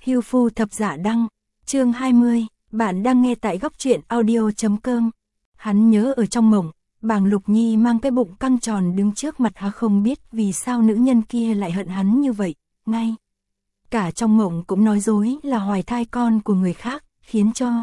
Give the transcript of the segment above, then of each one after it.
Hưu Phu Thập Dạ Đăng, chương 20, bạn đang nghe tại góc truyện audio.com. Hắn nhớ ở trong mộng, Bàng Lục Nhi mang cái bụng căng tròn đứng trước mặt hắn, không biết vì sao nữ nhân kia lại hận hắn như vậy, ngay cả trong mộng cũng nói dối là hoài thai con của người khác, khiến cho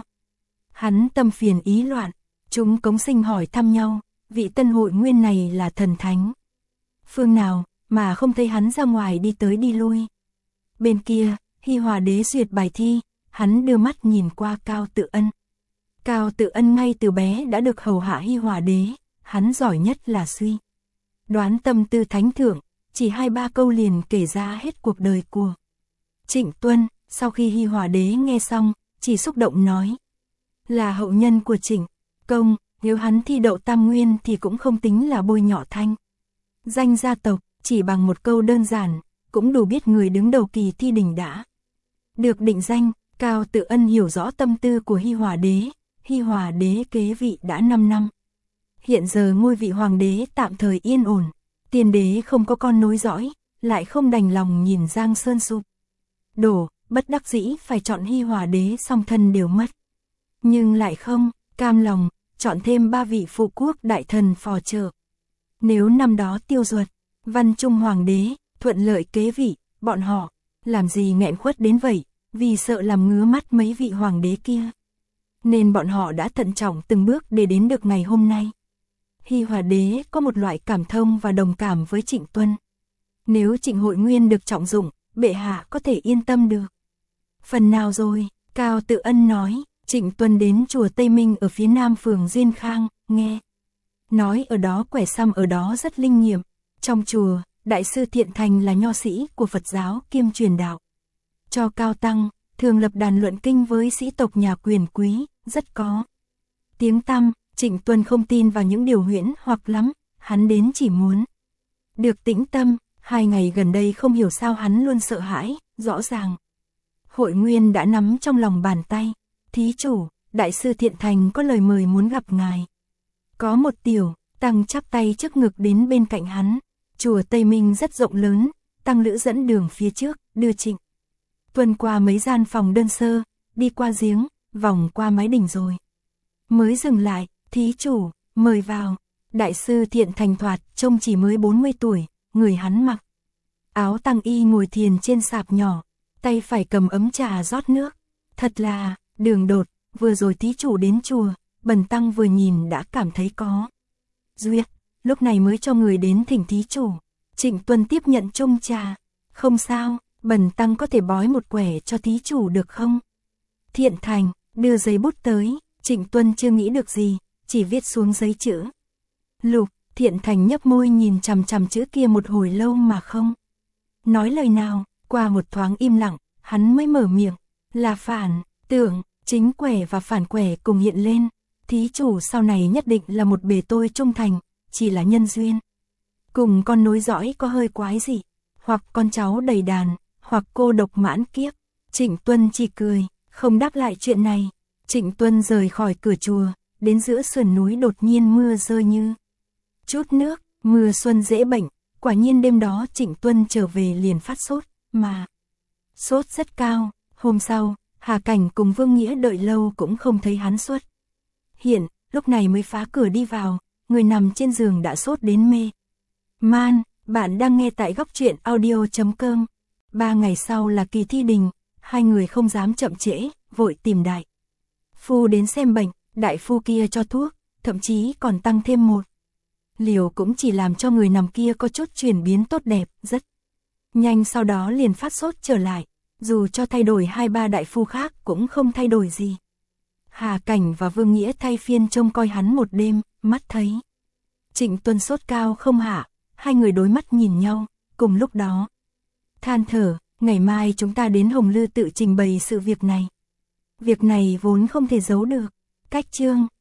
hắn tâm phiền ý loạn. Chúng cống sinh hỏi thăm nhau, vị tân hội nguyên này là thần thánh phương nào mà không thấy hắn ra ngoài đi tới đi lui. Bên kia, Hi Hòa Đế duyệt bài thi, hắn đưa mắt nhìn qua Cao Tự Ân. Cao Tự Ân ngay từ bé đã được hầu hạ Hi Hòa Đế, hắn giỏi nhất là suy đoán tâm tư thánh thượng, chỉ 2-3 câu liền kể ra hết cuộc đời của Trịnh Tuân. Sau khi Hi Hòa Đế nghe xong, chỉ xúc động nói là hậu nhân của Trịnh Công, nếu hắn thi đậu tam nguyên thì cũng không tính là bôi nhọ thanh danh gia tộc, chỉ bằng một câu đơn giản cũng đủ biết người đứng đầu kỳ thi đình đã được định danh. Cao Tự Ân hiểu rõ tâm tư của Hi Hòa Đế. Hi Hòa Đế kế vị đã 5 năm. Hiện giờ ngôi vị hoàng đế tạm thời yên ổn, tiền đế không có con nối dõi, lại không đành lòng nhìn Giang Sơn sụp đổ, bất đắc dĩ phải chọn Hi Hòa Đế, song thân đều mất. Nhưng lại không cam lòng, chọn thêm 3 vị phụ quốc đại thần phò trợ. Nếu năm đó Tiêu Duật, Văn Trung hoàng đế thuận lợi kế vị, bọn họ làm gì nghẹn khuất đến vậy, vì sợ làm ngứa mắt mấy vị hoàng đế kia, nên bọn họ đã thận trọng từng bước để đến được ngày hôm nay. Hi Hòa Đế có một loại cảm thông và đồng cảm với Trịnh Tuân. Nếu Trịnh Hội Nguyên được trọng dụng, bệ hạ có thể yên tâm được phần nào rồi. Cao Tự Ân nói, Trịnh Tuân đến chùa Tây Minh ở phía nam phường Duyên Khang, nghe nói ở đó quẻ xăm ở đó rất linh nghiệm. Trong chùa, Đại sư Thiện Thành là nho sĩ của Phật giáo kiêm truyền đạo cho cao tăng, thường lập đàn luận kinh với sĩ tộc nhà quyền quý, rất có tiếng tăm. Trịnh Tuân không tin vào những điều huyễn hoặc lắm, hắn đến chỉ muốn được tĩnh tâm. 2 ngày gần đây không hiểu sao hắn luôn sợ hãi, rõ ràng Hội Nguyên đã nắm trong lòng bàn tay. Thí chủ, Đại sư Thiện Thành có lời mời muốn gặp ngài. Có một tiểu tăng chắp tay trước ngực đến bên cạnh hắn. Chùa Tây Minh rất rộng lớn, tăng lữ dẫn đường phía trước, đưa Trịnh Tuân qua mấy gian phòng đơn sơ, đi qua giếng, vòng qua mái đình rồi mới dừng lại. Thí chủ, mời vào. Đại sư Thiện Thành thoạt trông chỉ mới 40 tuổi, người hắn mặc áo tăng y ngồi thiền trên sạp nhỏ, tay phải cầm ấm trà rót nước. Thật là đường đột, vừa rồi thí chủ đến chùa, bần tăng vừa nhìn đã cảm thấy có duyệt, lúc này mới cho người đến thỉnh thí chủ. Trịnh Tuân tiếp nhận chung trà. Không sao, bần tăng có thể bói một quẻ cho thí chủ được không? Thiện Thành đưa giấy bút tới. Trịnh Tuân chưa nghĩ được gì, chỉ viết xuống giấy chữ Lục. Thiện Thành nhấp môi nhìn chằm chằm chữ kia một hồi lâu mà không nói lời nào. Qua một thoáng im lặng, hắn mới mở miệng, là phản tưởng. Chính quẻ và phản quẻ cùng hiện lên. Thí chủ sau này nhất định là một bề tôi trung thành, chỉ là nhân duyên cùng con nối dõi có hơi quái dị, hoặc con cháu đầy đàn, hoặc cô độc mãn kiếp. Trịnh Tuân chỉ cười, không đáp lại chuyện này. Trịnh Tuân rời khỏi cửa chùa, đến giữa sườn núi đột nhiên mưa rơi như chút nước. Mưa xuân dễ bệnh, quả nhiên đêm đó Trịnh Tuân trở về liền phát sốt, mà sốt rất cao. Hôm sau, Hà Cảnh cùng Vương Nghĩa đợi lâu cũng không thấy hắn xuất hiện, lúc này mới phá cửa đi vào. Người nằm trên giường đã sốt đến mê man. Bạn đang nghe tại góc truyện audio.com. 3 ngày sau là kỳ thi đình, 2 người không dám chậm trễ, vội tìm đại phu đến xem bệnh. Đại phu kia cho thuốc, thậm chí còn tăng thêm 1 liều, cũng chỉ làm cho người nằm kia có chút chuyển biến tốt đẹp, rất nhanh sau đó liền phát sốt trở lại. Dù cho thay đổi 2-3 đại phu khác cũng không thay đổi gì. Hà Cảnh và Vương Nghĩa thay phiên trông coi hắn một đêm, mắt thấy Trịnh Tuân sốt cao không hạ, 2 người đối mắt nhìn nhau, cùng lúc đó than thở, ngày mai chúng ta đến Hồng Lư tự trình bày sự việc này. Việc này vốn không thể giấu được. Cách chương